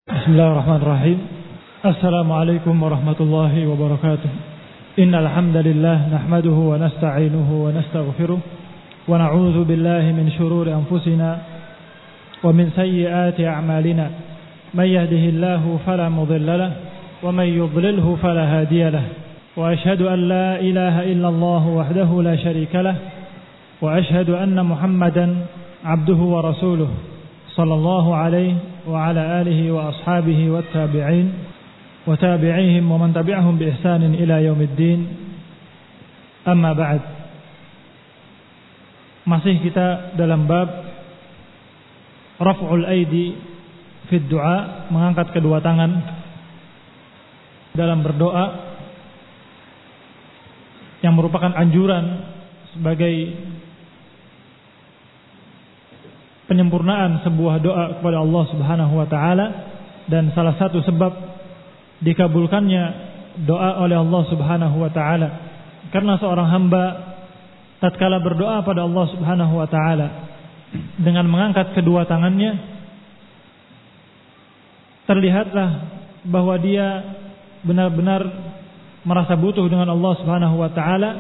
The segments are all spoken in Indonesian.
Bismillahirrahmanirrahim. Assalamualaikum warahmatullahi wabarakatuh. Innal hamdalillah nahmaduhu wa nasta'inuhu wa nastaghfiruh wa na'udzu billahi min shururi anfusina wa min sayyiati a'malina. May yahdihillahu fala mudilla lahu wa may yudlilhu fala hadiya lahu. Wa ashhadu an la ilaha illallah wahdahu la sharika lahu wa ashhadu anna Muhammadan 'abduhu wa rasuluh sallallahu alaihi wa ala alihi wa ashabihi wa tabi'in wa tabi'ihim wa man tabi'ahum bi ihsanin ila yaumiddin. Amma ba'd. Masih kita dalam bab raf'ul aidi fi du'a, mengangkat kedua tangan dalam berdoa, yang merupakan anjuran sebagai penyempurnaan sebuah doa kepada Allah Subhanahu wa taala, dan salah satu sebab dikabulkannya doa oleh Allah Subhanahu wa taala karena seorang hamba tatkala berdoa pada Allah Subhanahu wa taala dengan mengangkat kedua tangannya, terlihatlah bahwa dia benar-benar merasa butuh dengan Allah Subhanahu wa taala.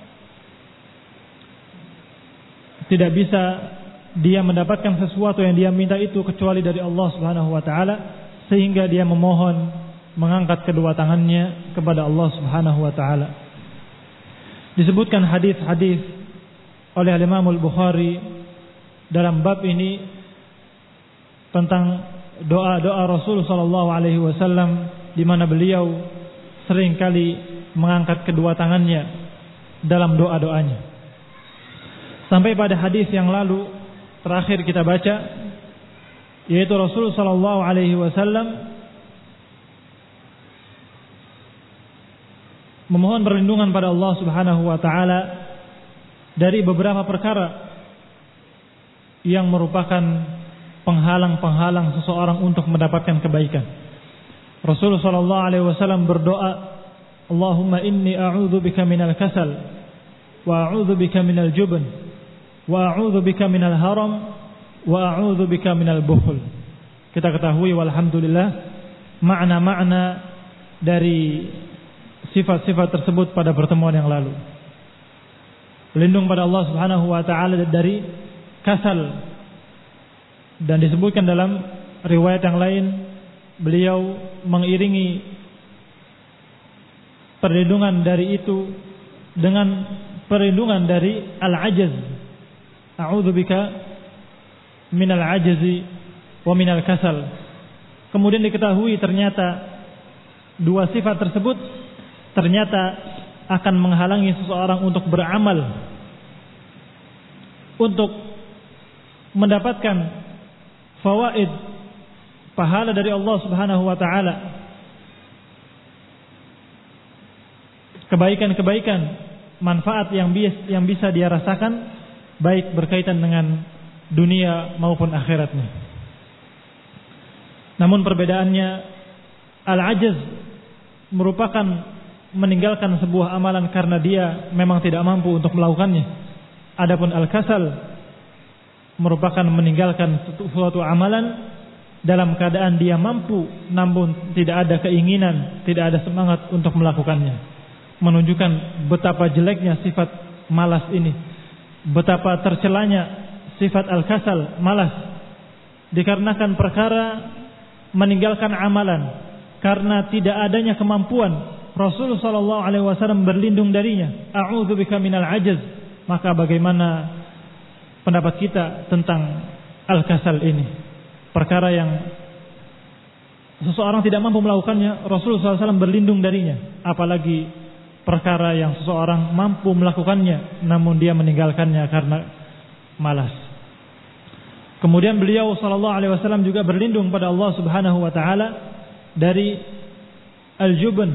Tidak bisa dia mendapatkan sesuatu yang dia minta itu kecuali dari Allah Subhanahu wa taala, sehingga dia memohon mengangkat kedua tangannya kepada Allah Subhanahu wa taala. Disebutkan hadis-hadis oleh Imam Al-Bukhari dalam bab ini tentang doa-doa Rasul sallallahu alaihi wasallam, di mana beliau sering kali mengangkat kedua tangannya dalam doa-doanya. Sampai pada hadis yang lalu terakhir kita baca, yaitu Rasul sallallahu alaihi wasallam memohon perlindungan pada Allah Subhanahu wa taala dari beberapa perkara yang merupakan penghalang-penghalang seseorang untuk mendapatkan kebaikan. Rasul sallallahu alaihi wasallam berdoa, Allahumma inni a'udzubika minal kasal wa a'udzubika minal jubn wa a'udzu bika minal haram wa a'udzu bika minal bukhl. Kita ketahui walhamdulillah makna-makna dari sifat-sifat tersebut pada pertemuan yang lalu. Berlindung pada Allah Subhanahu wa taala dari kasal, dan disebutkan dalam riwayat yang lain beliau mengiringi perlindungan dari itu dengan perlindungan dari al-ajaz. A'udzubika minal ajzi wa minal kasal. Kemudian diketahui ternyata dua sifat tersebut ternyata akan menghalangi seseorang untuk beramal, untuk mendapatkan fawaid, pahala dari Allah Subhanahu wa taala, kebaikan-kebaikan, manfaat yang bisa dia rasakan baik berkaitan dengan dunia maupun akhiratnya. Namun perbedaannya, al-ajaz merupakan meninggalkan sebuah amalan karena dia memang tidak mampu untuk melakukannya. Adapun al-kasal merupakan meninggalkan suatu amalan dalam keadaan dia mampu, namun tidak ada keinginan, tidak ada semangat untuk melakukannya. Menunjukkan betapa jeleknya sifat malas ini, betapa tercelanya sifat al-kasal, malas, dikarenakan perkara meninggalkan amalan karena tidak adanya kemampuan. Rasulullah sallallahu alaihi wasallam berlindung darinya. A'udzubika minal ajaz. Maka bagaimana pendapat kita tentang al-kasal ini? Perkara yang seseorang tidak mampu melakukannya, Rasulullah SAW berlindung darinya. Apalagi perkara yang seseorang mampu melakukannya namun dia meninggalkannya karena malas. Kemudian beliau sallallahu alaihi wasallam juga berlindung pada Allah Subhanahu wa taala dari al-jubn.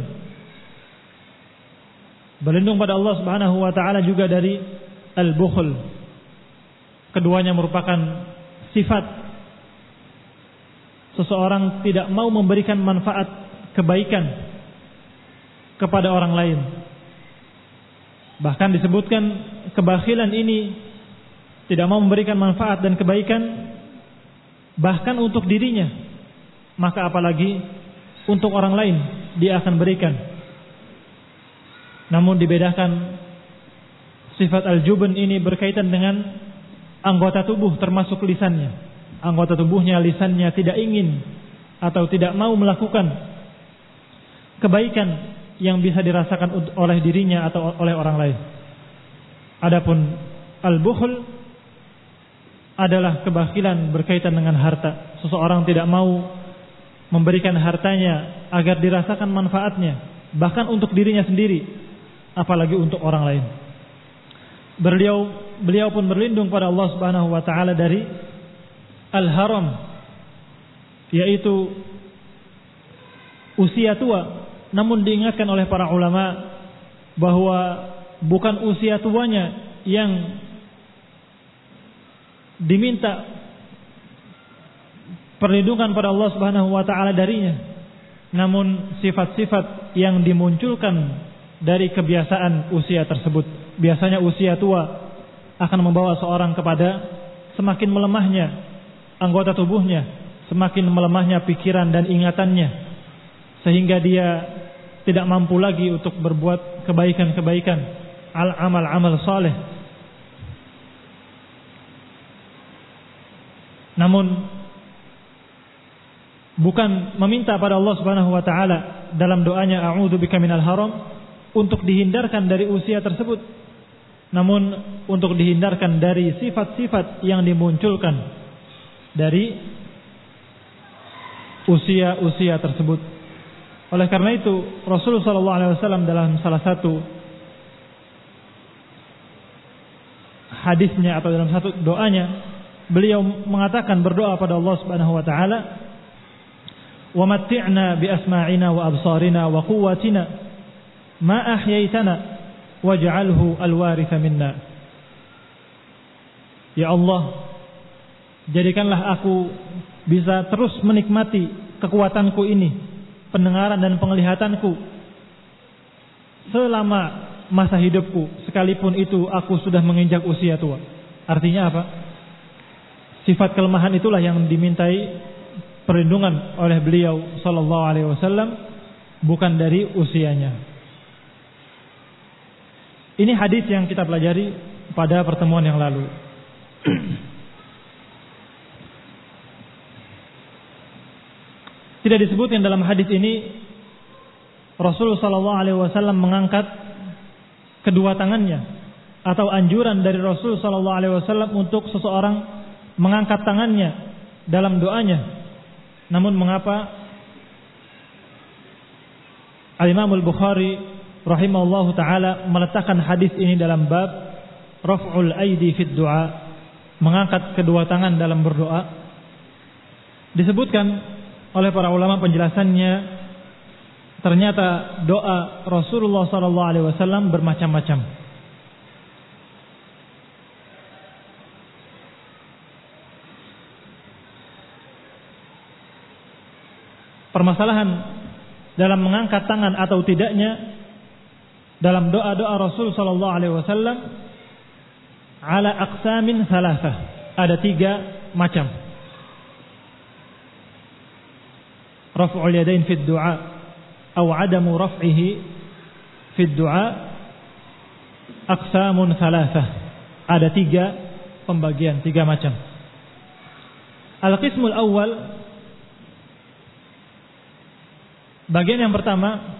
Berlindung pada Allah Subhanahu wa taala juga dari al-bukhl. Keduanya merupakan sifat seseorang tidak mau memberikan manfaat kebaikan kepada orang lain. Bahkan disebutkan kebakhilan ini tidak mau memberikan manfaat dan kebaikan bahkan untuk dirinya, maka apalagi untuk orang lain dia akan berikan. Namun dibedakan, sifat al-jubn ini berkaitan dengan anggota tubuh termasuk lisannya. Anggota tubuhnya, lisannya tidak ingin atau tidak mau melakukan kebaikan yang bisa dirasakan oleh dirinya atau oleh orang lain. Adapun al-bukhl adalah kebakilan berkaitan dengan harta. Seseorang tidak mau memberikan hartanya agar dirasakan manfaatnya, bahkan untuk dirinya sendiri, apalagi untuk orang lain. Beliau pun berlindung pada Allah Subhanahu wa taala dari al-haram, yaitu usia tua. Namun diingatkan oleh para ulama bahwa bukan usia tuanya yang diminta perlindungan pada Allah Subhanahu wa taala darinya, namun sifat-sifat yang dimunculkan dari kebiasaan usia tersebut. Biasanya usia tua akan membawa seorang kepada semakin melemahnya anggota tubuhnya, semakin melemahnya pikiran dan ingatannya, sehingga dia tidak mampu lagi untuk berbuat kebaikan-kebaikan, amal saleh. Namun bukan meminta pada Allah Subhanahu wa taala dalam doanya a'udzubika minal haram untuk dihindarkan dari usia tersebut, namun untuk dihindarkan dari sifat-sifat yang dimunculkan dari usia-usia tersebut. Oleh karena itu Rasulullah SAW dalam salah satu hadisnya atau dalam satu doanya, beliau mengatakan, berdoa pada Allah Subhanahu wa taala, "Wa matti'na bi asma'ina wa absarina wa quwwatina ma ahyaitana waj'alhu al-waritha minna." Ya Allah, jadikanlah aku bisa terus menikmati kekuatanku ini, pendengaran dan penglihatanku, selama masa hidupku, sekalipun itu aku sudah menginjak usia tua. Artinya apa? Sifat kelemahan itulah yang dimintai perlindungan oleh beliau sallallahu alaihi wasallam, bukan dari usianya. Ini hadis yang kita pelajari pada pertemuan yang lalu. Tidak disebutkan dalam hadis ini Rasulullah SAW mengangkat kedua tangannya, atau anjuran dari Rasulullah SAW untuk seseorang mengangkat tangannya dalam doanya. Namun mengapa Al-Imam Al-Bukhari rahimahullahu ta'ala meletakkan hadis ini dalam bab raf'ul aidi fid du'a, mengangkat kedua tangan dalam berdoa? Disebutkan oleh para ulama penjelasannya, ternyata doa Rasulullah SAW bermacam-macam. Permasalahan dalam mengangkat tangan atau tidaknya dalam doa-doa Rasul sallallahu alaihi wasallam ala aqsamin thalathah, ada 3 macam. Raf'ul yadain fid du'a atau adamu raf'ihi fid du'a aqsamun thalathah, ada 3 pembagian, 3 macam. Al-qismul awal, bagian yang pertama,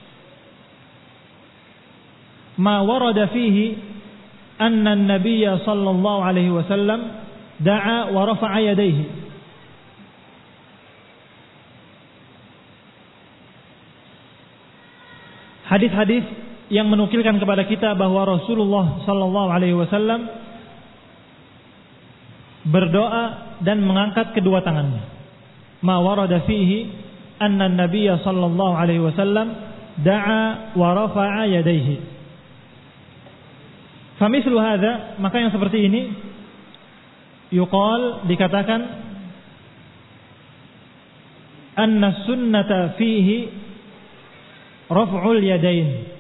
ma warada fihi anna an-nabiyya sallallahu alaihi wasallam da'a wa rafa'a yadayhi. Hadis-hadis yang menukilkan kepada kita bahwa Rasulullah sallallahu alaihi wasallam berdoa dan mengangkat kedua tangannya. Ma warada fihi anna an-nabiyya sallallahu alaihi wasallam da'a wa rafa'a yadayhi. Famithlu hadza, maka yang seperti ini yuqal, dikatakan anna sunnata fihi raf'ul yadain.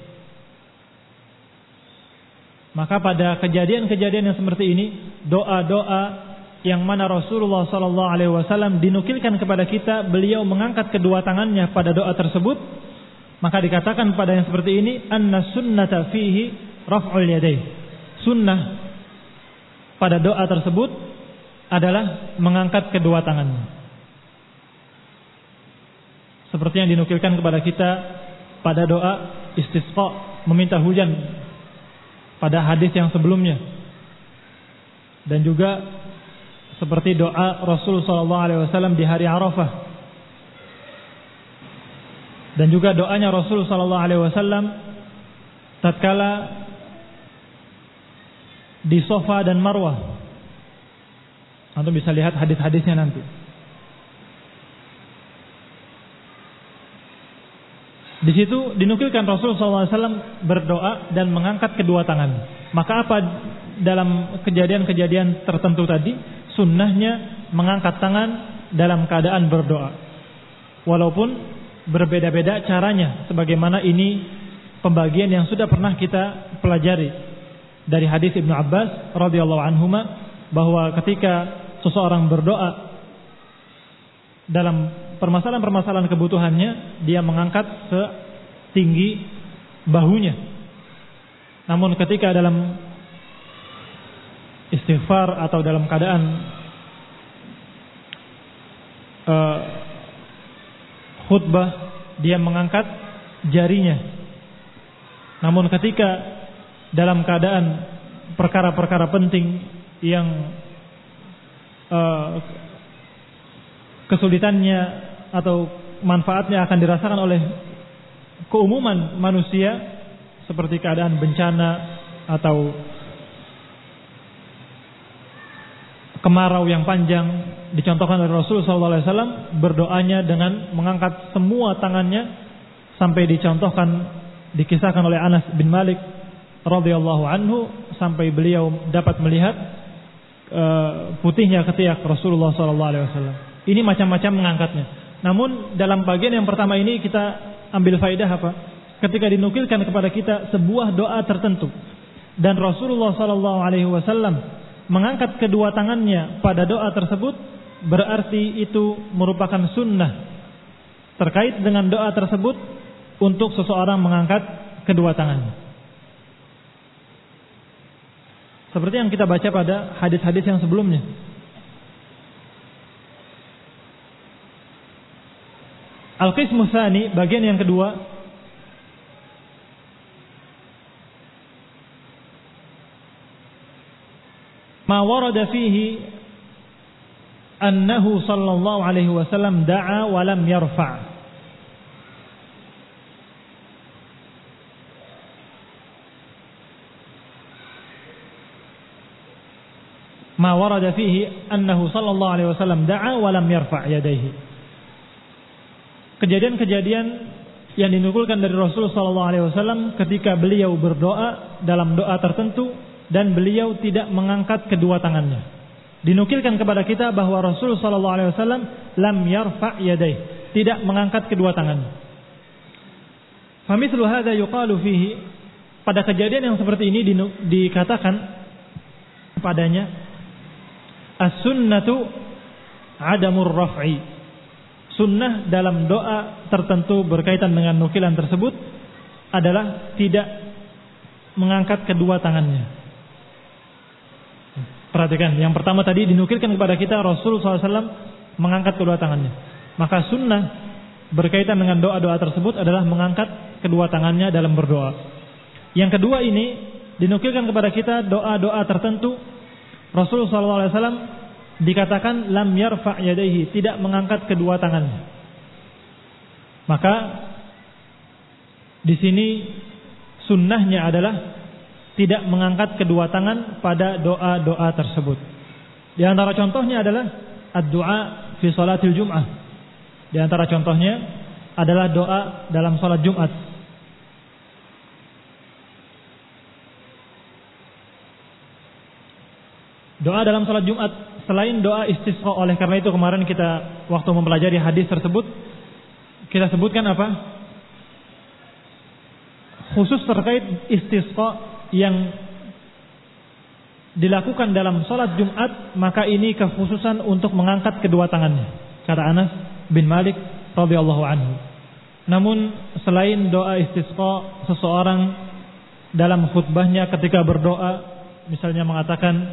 Maka pada kejadian-kejadian yang seperti ini, doa-doa yang mana Rasulullah sallallahu alaihi wasallam dinukilkan kepada kita beliau mengangkat kedua tangannya pada doa tersebut, maka dikatakan pada yang seperti ini anna sunnata fihi raf'ul yadayn. Sunnah pada doa tersebut adalah mengangkat kedua tangannya. Seperti yang dinukilkan kepada kita pada doa istisqa, meminta hujan pada hadis yang sebelumnya. Dan juga seperti doa Rasul sallallahu alaihi wasallam di hari Arafah. Dan juga doanya Rasul sallallahu alaihi wasallam tatkala di Safa dan Marwah. Antum bisa lihat hadis-hadisnya nanti. Di situ dinukilkan Rasul SAW berdoa dan mengangkat kedua tangan. Maka apa dalam kejadian-kejadian tertentu tadi? Sunnahnya mengangkat tangan dalam keadaan berdoa. Walaupun berbeda-beda caranya. Sebagaimana ini pembagian yang sudah pernah kita pelajari dari hadis Ibnu Abbas radhiyallahu anhuma, bahwa ketika seseorang berdoa dalam permasalahan-permasalahan kebutuhannya, dia mengangkat setinggi bahunya. Namun ketika dalam istighfar atau dalam keadaan khutbah, dia mengangkat jarinya. Namun ketika dalam keadaan perkara-perkara penting yang kesulitannya atau manfaatnya akan dirasakan oleh keumuman manusia, seperti keadaan bencana atau kemarau yang panjang, dicontohkan oleh Rasulullah SAW berdoanya dengan mengangkat semua tangannya, sampai dikisahkan oleh Anas bin Malik radhiyallahu anhu, sampai beliau dapat melihat putihnya ketiak Rasulullah SAW. Ini macam-macam mengangkatnya. Namun dalam bagian yang pertama ini kita ambil faedah apa? Ketika dinukilkan kepada kita sebuah doa tertentu dan Rasulullah SAW mengangkat kedua tangannya pada doa tersebut, berarti itu merupakan sunnah terkait dengan doa tersebut untuk seseorang mengangkat kedua tangannya. Seperti yang kita baca pada hadis-hadis yang sebelumnya. Al-qismu tsani, bagian yang kedua, ma warada fihi annahu sallallahu alaihi wasallam da'a wa lam yarfa'. Ma warada fihi annahu sallallahu alaihi wasallam da'a wa lam yarfa' yadayhi. Kejadian-kejadian yang dinukulkan dari Rasul sallallahu alaihi wasallam ketika beliau berdoa dalam doa tertentu dan beliau tidak mengangkat kedua tangannya. Dinukilkan kepada kita bahwa Rasul sallallahu alaihi wasallam lam yarfa' yadayhi, tidak mengangkat kedua tangannya. Fa mithlu hadza yuqalu fihi, pada kejadian yang seperti ini dikatakan padanya as-sunnatu adamur raf'i. Sunnah dalam doa tertentu berkaitan dengan nukilan tersebut adalah tidak mengangkat kedua tangannya. Perhatikan, yang pertama tadi dinukilkan kepada kita Rasul SAW mengangkat kedua tangannya. Maka sunnah berkaitan dengan doa-doa tersebut adalah mengangkat kedua tangannya dalam berdoa. Yang kedua ini dinukilkan kepada kita doa-doa tertentu Rasul SAW dikatakan lam yarfa' yadayhi, tidak mengangkat kedua tangannya. Maka di sini sunnahnya adalah tidak mengangkat kedua tangan pada doa-doa tersebut. Di antara contohnya adalah ad-du'a fi salatil Jum'ah. Di antara contohnya adalah doa dalam salat Jumat. Doa dalam salat Jumat selain doa istisqa, oleh karena itu kemarin kita waktu mempelajari hadis tersebut kita sebutkan apa? Khusus terkait istisqa yang dilakukan dalam salat Jumat, maka ini kekhususan untuk mengangkat kedua tangannya, kata Anas bin Malik radhiyallahu anhu. Namun selain doa istisqa, seseorang dalam khutbahnya ketika berdoa misalnya mengatakan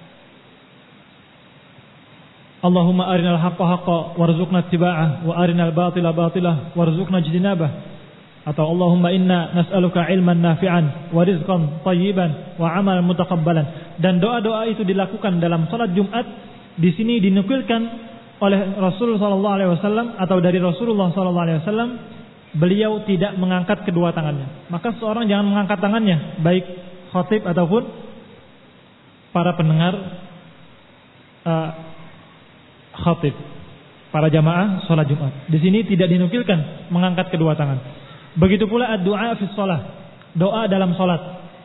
Allahumma arinal haqqa haqqa warzuqna ittiba'ah wa arinal batila batilah warzuqna ijtinabah, atau Allahumma inna nas'aluka ilman nafi'an wa rizqan thayyiban wa amalan mutaqabbalan. Dan doa-doa itu dilakukan dalam salat Jumat. Di sini dinukilkan oleh Rasul sallallahu alaihi wasallam atau dari Rasulullah sallallahu alaihi wasallam, beliau tidak mengangkat kedua tangannya. Maka seorang jangan mengangkat tangannya, baik khatib ataupun para pendengar khatib, para jamaah salat Jumat. Di sini tidak dinukilkan mengangkat kedua tangan. Begitu pula ad-du'a fi shalah, doa dalam salat.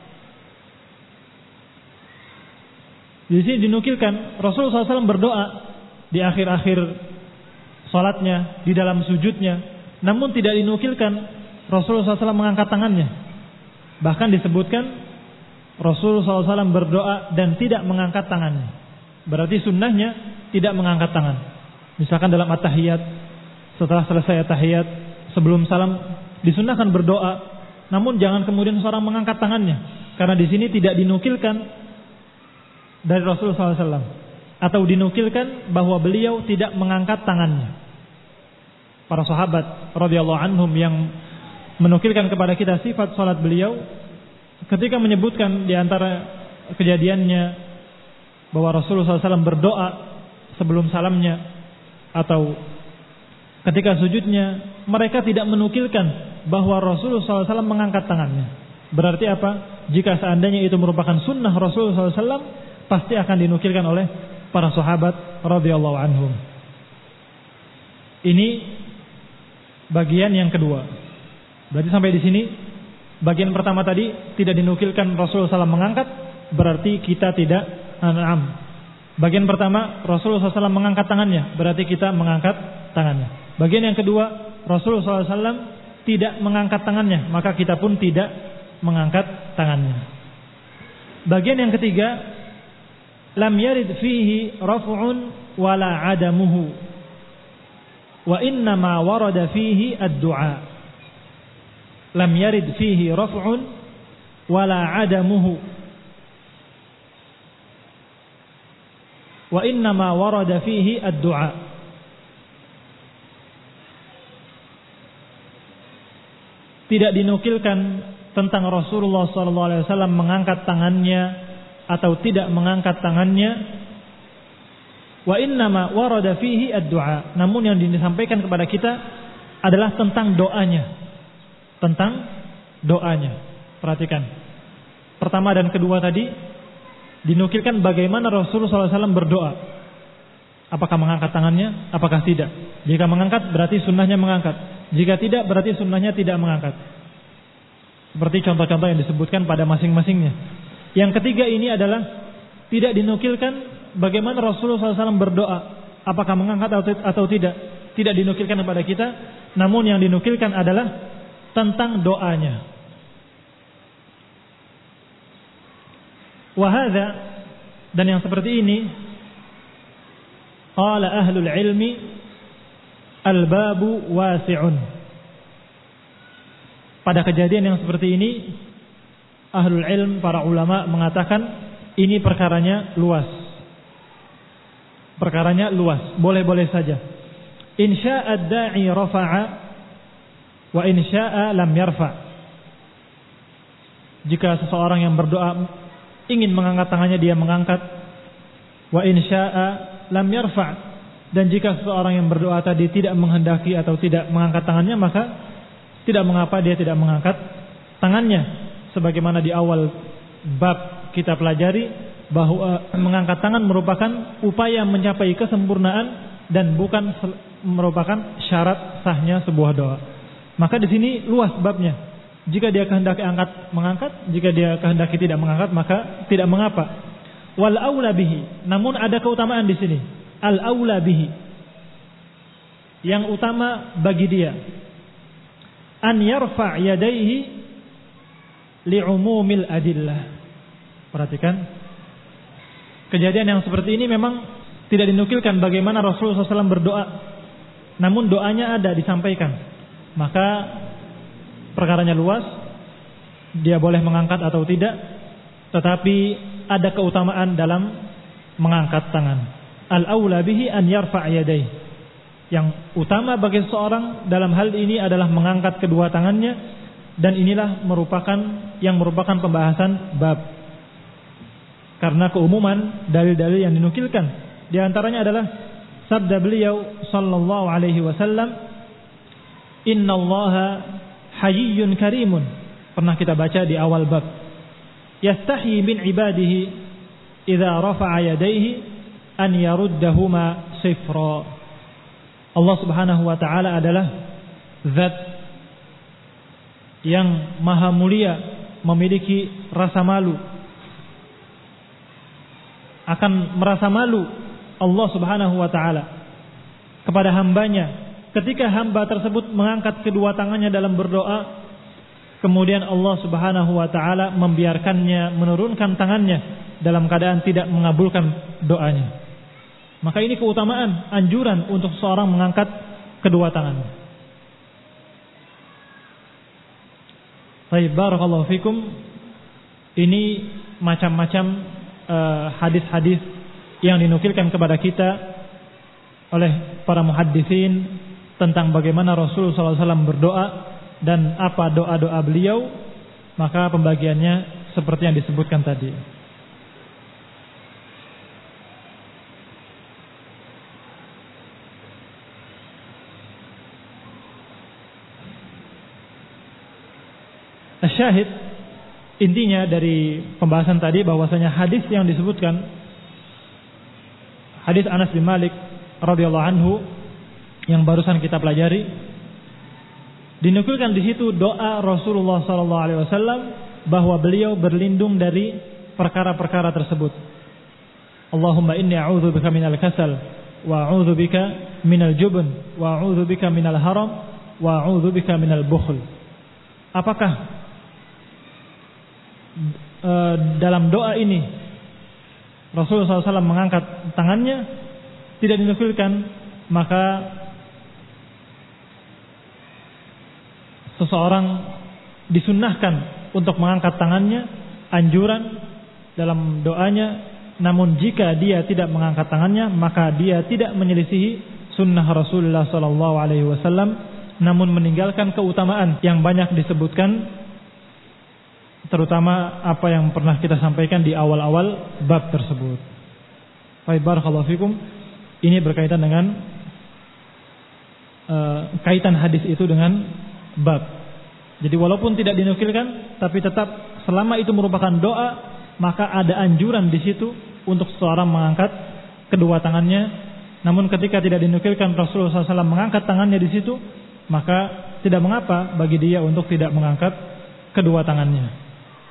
Di sini dinukilkan Rasulullah SAW berdoa di akhir-akhir salatnya, di dalam sujudnya. Namun tidak dinukilkan Rasulullah SAW mengangkat tangannya. Bahkan disebutkan Rasulullah SAW berdoa dan tidak mengangkat tangannya. Berarti sunnahnya tidak mengangkat tangan. Misalkan dalam at-tahiyat, setelah selesai at-tahiyat, sebelum salam disunnahkan berdoa, namun jangan kemudian seorang mengangkat tangannya, karena di sini tidak dinukilkan dari Rasulullah SAW, atau dinukilkan bahwa beliau tidak mengangkat tangannya. Para sahabat radhiyallahu anhum yang menukilkan kepada kita sifat salat beliau, ketika menyebutkan di antara kejadiannya bahwa Rasulullah SAW berdoa sebelum salamnya atau ketika sujudnya, mereka tidak menukilkan bahwa Rasulullah SAW mengangkat tangannya. Berarti apa? Jika seandainya itu merupakan sunnah Rasulullah SAW, pasti akan dinukilkan oleh para sahabat radhiyallahu anhum. Ini bagian yang kedua. Berarti sampai di sini bagian pertama tadi tidak dinukilkan Rasulullah SAW mengangkat, berarti kita tidak an'am. Bagian pertama Rasulullah SAW mengangkat tangannya, berarti kita mengangkat tangannya. Bagian yang kedua Rasulullah SAW tidak mengangkat tangannya, maka kita pun tidak mengangkat tangannya. Bagian yang ketiga, lam yarid fihi raf'un wala adamuhu, wa inna ma warada fihi ad-du'a. Lam yarid fihi raf'un wala adamuhu, wa inna ma warada fihi ad-du'a. Tidak dinukilkan tentang Rasulullah SAW mengangkat tangannya atau tidak mengangkat tangannya. Wa innama warada fihi ad-du'a. Namun yang disampaikan kepada kita adalah tentang doanya. Tentang doanya. Perhatikan. Pertama dan kedua tadi dinukilkan bagaimana Rasulullah SAW berdoa. Apakah mengangkat tangannya? Apakah tidak? Jika mengangkat berarti sunnahnya mengangkat. Jika tidak berarti sunnahnya tidak mengangkat. Seperti contoh-contoh yang disebutkan pada masing-masingnya. Yang ketiga ini adalah tidak dinukilkan bagaimana Rasulullah SAW berdoa. Apakah mengangkat atau tidak. Tidak dinukilkan kepada kita. Namun yang dinukilkan adalah tentang doanya. Wahada, dan yang seperti ini, qala ahlul ilmi al-babu wasi'un. Pada kejadian yang seperti ini, ahlul ilm, para ulama mengatakan ini perkaranya luas. Perkaranya luas, boleh-boleh saja. In syaa'a ad-da'i rafa'a wa in syaa'a lam yarfa'. Jika seseorang yang berdoa ingin mengangkat tangannya, dia mengangkat. Wa in syaa'a lam yarfa'. Dan jika seseorang yang berdoa tadi tidak menghendaki atau tidak mengangkat tangannya, maka tidak mengapa dia tidak mengangkat tangannya. Sebagaimana di awal bab kita pelajari bahwa mengangkat tangan merupakan upaya mencapai kesempurnaan dan bukan merupakan syarat sahnya sebuah doa. Maka di sini luas babnya. Jika dia kehendaki angkat, mengangkat. Jika dia kehendaki tidak mengangkat, maka tidak mengapa. Wal aula bihi. Namun ada keutamaan di sini. Al-aula bihi, yang utama bagi dia, an yarfa' yadayhi li'umumil adillah. Perhatikan, kejadian yang seperti ini memang tidak dinukilkan bagaimana Rasulullah SAW berdoa. Namun doanya ada disampaikan. Maka perkaranya luas, dia boleh mengangkat atau tidak, tetapi ada keutamaan dalam mengangkat tangan. Al-aula bihi an yarfa' yadayhi. Yang utama bagi seseorang dalam hal ini adalah mengangkat kedua tangannya, dan inilah merupakan pembahasan bab. Karena keumuman dalil-dalil yang dinukilkan, di antaranya adalah sabda beliau sallallahu alaihi wasallam, "Innallaha hayyun karimun." Pernah kita baca di awal bab. Yastahi min ibadihi idza rafa'a yadayhi an yaruddahuma sifra. Allah Subhanahu wa taala adalah zat yang maha mulia, memiliki rasa malu. Akan merasa malu Allah Subhanahu wa taala kepada hambanya ketika hamba tersebut mengangkat kedua tangannya dalam berdoa, kemudian Allah Subhanahu wa taala membiarkannya menurunkan tangannya dalam keadaan tidak mengabulkan doanya. Maka ini keutamaan, anjuran untuk seorang mengangkat kedua tangan. Baik, barakallahu fikum. Ini macam-macam hadis-hadis yang dinukilkan kepada kita oleh para muhadditsin tentang bagaimana Rasulullah SAW berdoa dan apa doa-doa beliau. Maka pembagiannya seperti yang disebutkan tadi. Syahid, intinya dari pembahasan tadi bahwasanya hadis yang disebutkan, hadis Anas bin Malik radhiyallahu anhu yang barusan kita pelajari, dinukilkan di situ doa Rasulullah sallallahu alaihi wasallam bahwa beliau berlindung dari perkara-perkara tersebut. Allahumma inni a'udzubika minal kasal wa a'udzubika minal jubn wa a'udzubika minal haram wa a'udzubika minal bukhl. Apakah dalam doa ini Rasulullah SAW mengangkat tangannya? Tidak dinukilkan. Maka seseorang disunnahkan untuk mengangkat tangannya, anjuran dalam doanya. Namun jika dia tidak mengangkat tangannya, maka dia tidak menyelisihi sunnah Rasulullah SAW, namun meninggalkan keutamaan yang banyak disebutkan, terutama apa yang pernah kita sampaikan di awal-awal bab tersebut. Baik, barakallahu fikum. Ini berkaitan dengan kaitan hadis itu dengan bab. Jadi walaupun tidak dinukilkan, tapi tetap selama itu merupakan doa, maka ada anjuran di situ untuk seseorang mengangkat kedua tangannya. Namun ketika tidak dinukilkan Rasulullah SAW mengangkat tangannya di situ, maka tidak mengapa bagi dia untuk tidak mengangkat kedua tangannya.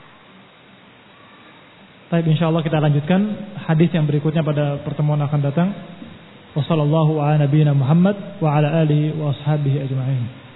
Baik, insyaallah kita lanjutkan hadis yang berikutnya pada pertemuan akan datang. Wassallallahu ala nabiyyina Muhammad wa ala alihi wa ashabihi ajma'in.